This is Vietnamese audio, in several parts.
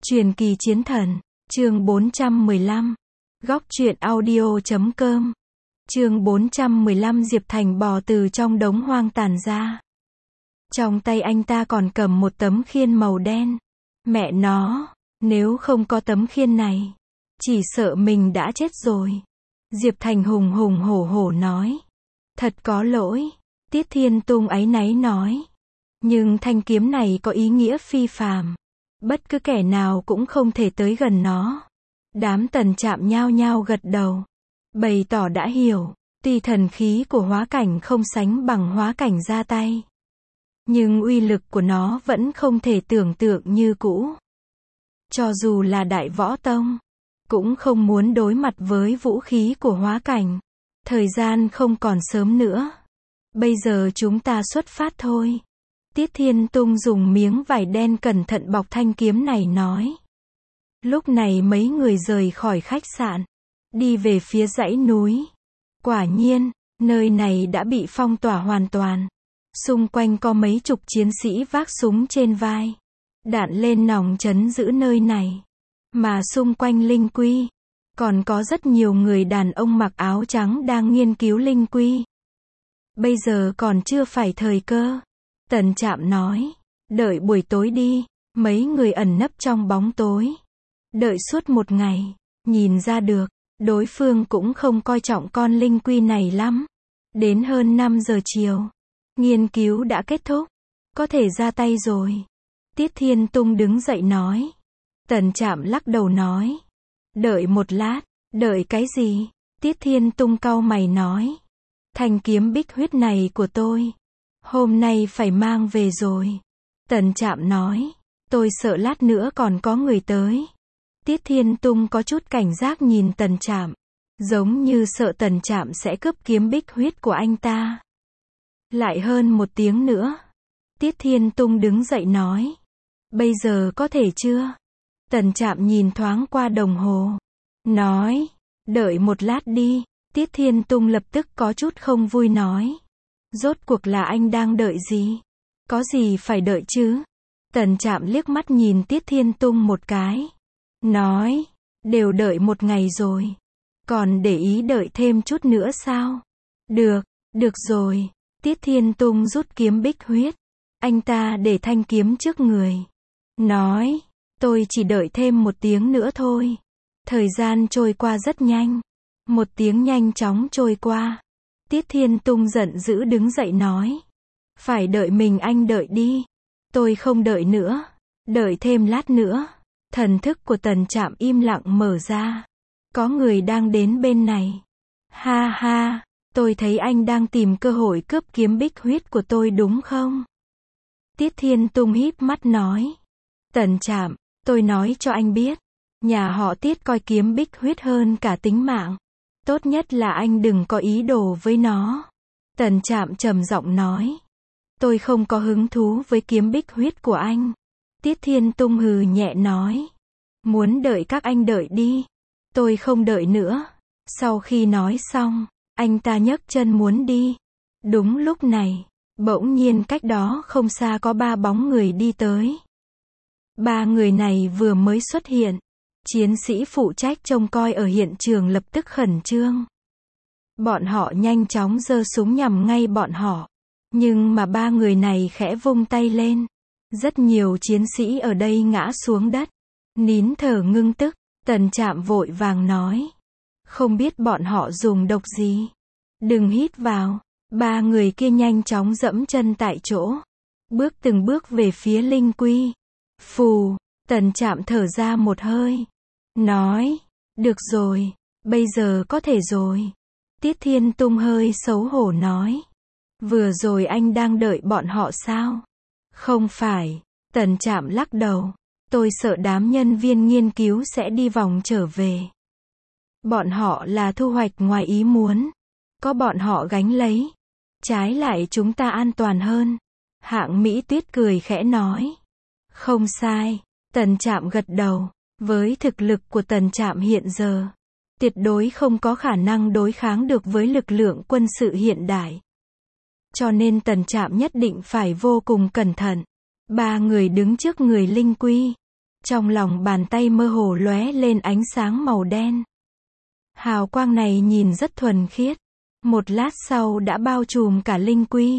Truyền kỳ chiến thần, chương 415. Góc truyện audio.com. Chương 415 Diệp Thành bò từ trong đống hoang tàn ra. Trong tay anh ta còn cầm một tấm khiên màu đen. Mẹ nó, nếu không có tấm khiên này, chỉ sợ mình đã chết rồi. Diệp Thành hùng hùng hổ hổ nói. Thật có lỗi, Tiết Thiên Tung áy náy nói. Nhưng thanh kiếm này có ý nghĩa phi phàm. Bất cứ kẻ nào cũng không thể tới gần nó. Đám Tần Trạm nhao nhao gật đầu, bày tỏ đã hiểu. Tuy thần khí của hóa cảnh không sánh bằng hóa cảnh ra tay, nhưng uy lực của nó vẫn không thể tưởng tượng như cũ. Cho dù là Đại Võ Tông, cũng không muốn đối mặt với vũ khí của hóa cảnh. Thời gian không còn sớm nữa. Bây giờ chúng ta xuất phát thôi. Tiết Thiên Tung dùng miếng vải đen cẩn thận bọc thanh kiếm này nói. Lúc này mấy người rời khỏi khách sạn, đi về phía dãy núi. Quả nhiên, nơi này đã bị phong tỏa hoàn toàn. Xung quanh có mấy chục chiến sĩ vác súng trên vai, đạn lên nòng trấn giữ nơi này. Mà xung quanh linh quy, còn có rất nhiều người đàn ông mặc áo trắng đang nghiên cứu linh quy. Bây giờ còn chưa phải thời cơ. Tần Trạm nói, đợi buổi tối đi. Mấy người ẩn nấp trong bóng tối, đợi suốt một ngày, nhìn ra được, đối phương cũng không coi trọng con linh quy này lắm. Đến hơn 5 giờ chiều, nghiên cứu đã kết thúc, có thể ra tay rồi. Tiết Thiên Tung đứng dậy nói. Tần Trạm lắc đầu nói, đợi một lát. Đợi cái gì? Tiết Thiên Tung cau mày nói, thanh kiếm bích huyết này của tôi, hôm nay phải mang về rồi. Tần Trạm nói, tôi sợ lát nữa còn có người tới. Tiết Thiên Tung có chút cảnh giác nhìn Tần Trạm, giống như sợ Tần Trạm sẽ cướp kiếm bích huyết của anh ta. Lại hơn 1 tiếng nữa. Tiết Thiên Tung đứng dậy nói, bây giờ có thể chưa? Tần Trạm nhìn thoáng qua đồng hồ, nói, đợi một lát đi. Tiết Thiên Tung lập tức có chút không vui nói, rốt cuộc là anh đang đợi gì? Có gì phải đợi chứ? Tần Trạm liếc mắt nhìn Tiết Thiên Tung một cái, nói, đều đợi 1 ngày rồi, còn để ý đợi thêm chút nữa sao? Được rồi. Tiết Thiên Tung rút kiếm bích huyết, anh ta để thanh kiếm trước người, nói, tôi chỉ đợi thêm 1 tiếng nữa thôi. Thời gian trôi qua rất nhanh, 1 tiếng nhanh chóng trôi qua. Tiết Thiên Tung giận dữ đứng dậy nói, phải đợi mình anh đợi đi, tôi không đợi nữa, đợi thêm lát nữa. Thần thức của Tần Trạm im lặng mở ra, có người đang đến bên này. Ha ha, tôi thấy anh đang tìm cơ hội cướp kiếm bích huyết của tôi đúng không? Tiết Thiên Tung híp mắt nói, Tần Trạm, tôi nói cho anh biết, nhà họ Tiết coi kiếm bích huyết hơn cả tính mạng. Tốt nhất là anh đừng có ý đồ với nó. Tần Trạm trầm giọng nói, tôi không có hứng thú với kiếm bích huyết của anh. Tiết Thiên Tung hừ nhẹ nói, muốn đợi các anh đợi đi, tôi không đợi nữa. Sau khi nói xong, anh ta nhấc chân muốn đi. Đúng lúc này, bỗng nhiên cách đó không xa có 3 bóng người đi tới. 3 người này vừa mới xuất hiện. Chiến sĩ phụ trách trông coi ở hiện trường lập tức khẩn trương. Bọn họ nhanh chóng giơ súng nhằm ngay bọn họ. Nhưng mà 3 người này khẽ vung tay lên. Rất nhiều chiến sĩ ở đây ngã xuống đất, nín thở ngưng tức. Tần Trạm vội vàng nói, không biết bọn họ dùng độc gì. Đừng hít vào. 3 người kia nhanh chóng dẫm chân tại chỗ, bước từng bước về phía linh quy. Phù. Tần Trạm thở ra một hơi, nói, được rồi, bây giờ có thể rồi. Tiết Thiên Tung hơi xấu hổ nói, vừa rồi anh đang đợi bọn họ sao? Không phải. Tần Trạm lắc đầu, tôi sợ đám nhân viên nghiên cứu sẽ đi vòng trở về. Bọn họ là thu hoạch ngoài ý muốn, có bọn họ gánh lấy, trái lại chúng ta an toàn hơn. Hạng Mỹ Tuyết cười khẽ nói, không sai. Tần Trạm gật đầu. Với thực lực của Tần Trạm hiện giờ, tuyệt đối không có khả năng đối kháng được với lực lượng quân sự hiện đại. Cho nên Tần Trạm nhất định phải vô cùng cẩn thận. 3 người đứng trước người linh quy, Trong lòng bàn tay mơ hồ lóe lên ánh sáng màu đen. Hào quang này nhìn rất thuần khiết. Một lát sau đã bao trùm cả linh quy.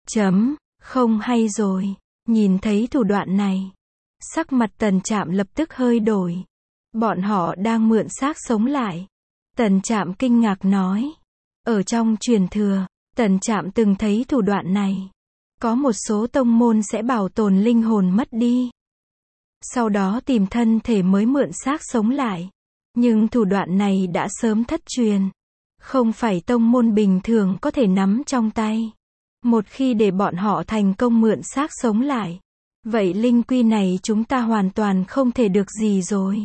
Không hay rồi. Nhìn thấy thủ đoạn này, sắc mặt Tần Trạm lập tức hơi đổi. Bọn họ đang mượn xác sống lại. Tần Trạm kinh ngạc nói. Ở trong truyền thừa, Tần Trạm từng thấy thủ đoạn này. Có một số tông môn sẽ bảo tồn linh hồn mất đi. Sau đó tìm thân thể mới mượn xác sống lại. Nhưng thủ đoạn này đã sớm thất truyền. Không phải tông môn bình thường có thể nắm trong tay. Một khi để bọn họ thành công mượn xác sống lại, vậy linh quy này chúng ta hoàn toàn không thể được gì rồi.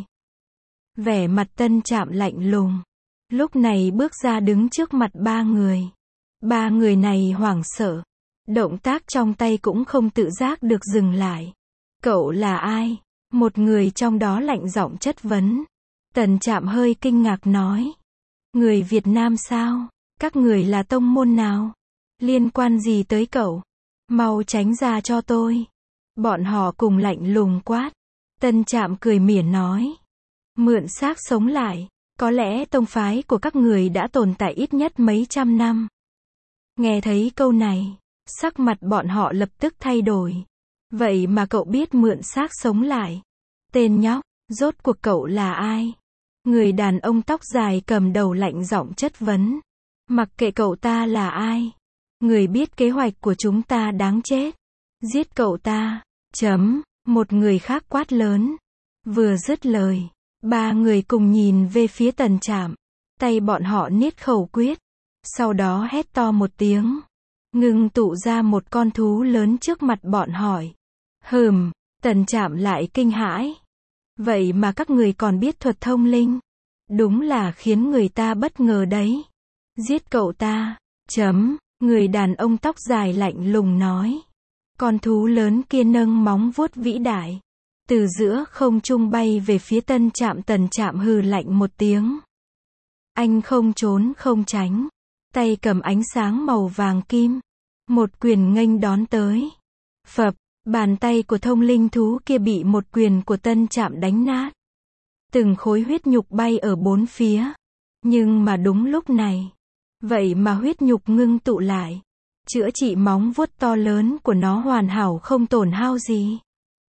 Vẻ mặt Tân Trạm lạnh lùng. Lúc này bước ra đứng trước mặt ba người. Ba người này hoảng sợ. Động tác trong tay cũng không tự giác được dừng lại. Cậu là ai? Một người trong đó lạnh giọng chất vấn. Tần Trạm hơi kinh ngạc nói. Người Việt Nam sao? Các người là tông môn nào? Liên quan gì tới cậu? Mau tránh ra cho tôi. Bọn họ cùng lạnh lùng quát. Tân Trạm cười mỉa nói. Mượn xác sống lại. Có lẽ tông phái của các người đã tồn tại ít nhất mấy trăm năm. Nghe thấy câu này, sắc mặt bọn họ lập tức thay đổi. Vậy mà cậu biết mượn xác sống lại? Tên nhóc, rốt cuộc cậu là ai? Người đàn ông tóc dài cầm đầu lạnh giọng chất vấn. Mặc kệ cậu ta là ai. Người biết kế hoạch của chúng ta đáng chết. Giết cậu ta. Một người khác quát lớn. Vừa dứt lời, ba người cùng nhìn về phía Tần Trạm. Tay bọn họ niết khẩu quyết. Sau đó hét to một tiếng. Ngưng tụ ra một con thú lớn trước mặt bọn hỏi. Tần Trạm lại kinh hãi. Vậy mà các người còn biết thuật thông linh. Đúng là khiến người ta bất ngờ đấy. Giết cậu ta. Người đàn ông tóc dài lạnh lùng nói. Con thú lớn kia nâng móng vuốt vĩ đại. Từ giữa không trung bay về phía Tân Trạm. Tần Trạm hừ lạnh một tiếng. Anh không trốn không tránh. Tay cầm ánh sáng màu vàng kim. Một quyền nghênh đón tới. Phập, bàn tay của thông linh thú kia bị một quyền của Tân Trạm đánh nát. Từng khối huyết nhục bay ở bốn phía. Nhưng mà đúng lúc này, vậy mà huyết nhục ngưng tụ lại. Chữa trị móng vuốt to lớn của nó hoàn hảo không tổn hao gì.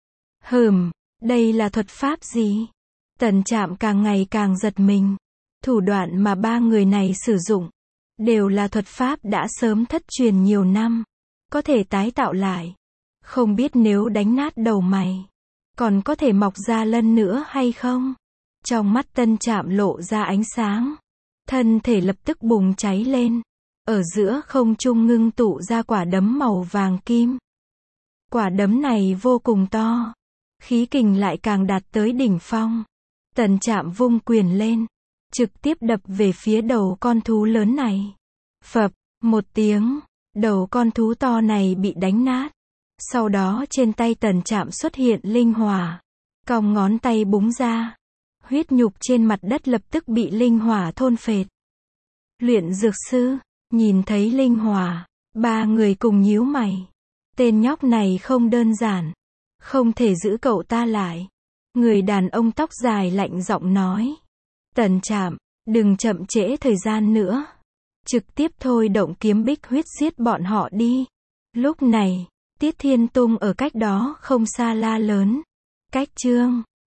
Đây là thuật pháp gì? Tần Trạm càng ngày càng giật mình. Thủ đoạn mà ba người này sử dụng đều là thuật pháp đã sớm thất truyền nhiều năm. Có thể tái tạo lại. Không biết nếu đánh nát đầu mày, còn có thể mọc ra lân nữa hay không? Trong mắt Tân Trạm lộ ra ánh sáng. Thân thể lập tức bùng cháy lên. Ở giữa không trung ngưng tụ ra quả đấm màu vàng kim. Quả đấm này vô cùng to. Khí kình lại càng đạt tới đỉnh phong. Tần Trạm vung quyền lên. Trực tiếp đập về phía đầu con thú lớn này. Phập, một tiếng. Đầu con thú to này bị đánh nát. Sau đó trên tay Tần Trạm xuất hiện linh hỏa. Cong ngón tay búng ra. Huyết nhục trên mặt đất lập tức bị linh hỏa thôn phệ. Luyện dược sư, nhìn thấy linh hỏa, ba người cùng nhíu mày. Tên nhóc này không đơn giản. Không thể giữ cậu ta lại. Người đàn ông tóc dài lạnh giọng nói. Tần Trạm, đừng chậm trễ thời gian nữa. Trực tiếp thôi động kiếm bích huyết giết bọn họ đi. Lúc này, Tiết Thiên Tung ở cách đó không xa la lớn. Cách chương